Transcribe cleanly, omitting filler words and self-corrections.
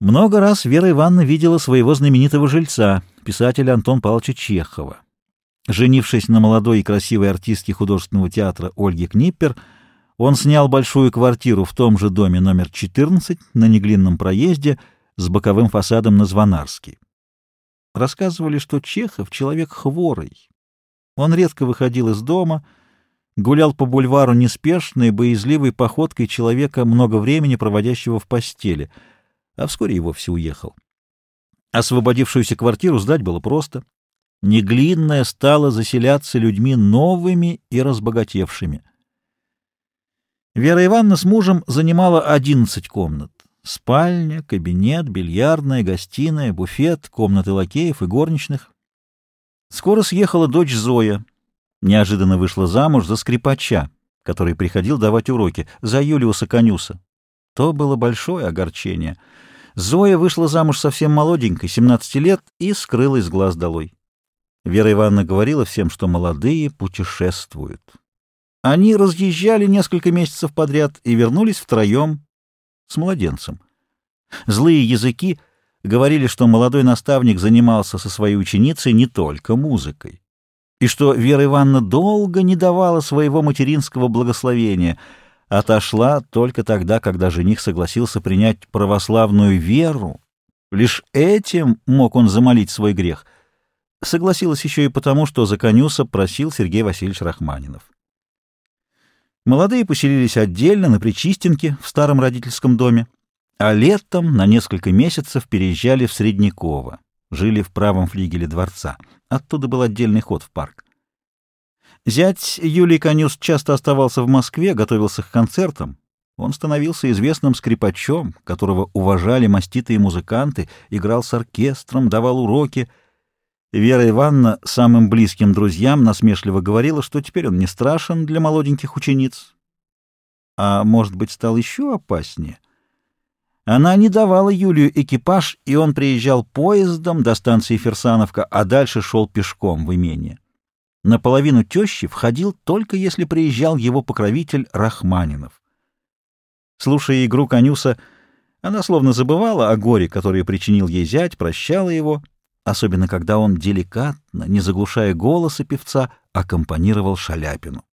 Много раз Вера Ивановна видела своего знаменитого жильца, писателя Антона Павловича Чехова. Женившись на молодой и красивой артистке художественного театра Ольге Книппер, он снял большую квартиру в том же доме номер 14 на Неглинном проезде с боковым фасадом на Звонарский. Рассказывали, что Чехов — человек хворый. Он редко выходил из дома, гулял по бульвару неспешной, боязливой походкой человека, много времени проводящего в постели, а вскоре и вовсе уехал. Освободившуюся квартиру сдать было просто. Неглинная стала заселяться людьми новыми и разбогатевшими. Вера Ивановна с мужем занимала 11 комнат. Спальня, кабинет, бильярдная, гостиная, буфет, комнаты лакеев и горничных. Скоро съехала дочь Зоя. Неожиданно вышла замуж за скрипача, который приходил давать уроки, за Юлиуса Конюса. То было большое огорчение. Зоя вышла замуж совсем молоденькой, 17 лет, и скрылась с глаз долой. Вера Ивановна говорила всем, что молодые путешествуют. Они разъезжали несколько месяцев подряд и вернулись втроем с младенцем. Злые языки говорили, что молодой наставник занимался со своей ученицей не только музыкой, и что Вера Ивановна долго не давала своего материнского благословения, отошла только тогда, когда жених согласился принять православную веру. Лишь этим мог он замолить свой грех. Согласилась еще и потому, что за Конюса просил Сергей Васильевич Рахманинов. Молодые поселились отдельно на Причистенке в старом родительском доме, а летом на несколько месяцев переезжали в Средняково, жили в правом флигеле дворца. Оттуда был отдельный ход в парк. Зять Юлий Конюс часто оставался в Москве, готовился к концертам. Он становился известным скрипачом, которого уважали маститые музыканты, играл с оркестром, давал уроки. Вера Ивановна самым близким друзьям насмешливо говорила, что теперь он не страшен для молоденьких учениц. А может быть, стал еще опаснее? Она не давала Юлию экипаж, и он приезжал поездом до станции Фирсановка, а дальше шел пешком в имение. Наполовину тещи входил только если приезжал его покровитель Рахманинов. Слушая игру Конюса, она словно забывала о горе, которое причинил ей зять, прощала его, особенно когда он деликатно, не заглушая голоса певца, аккомпанировал Шаляпину.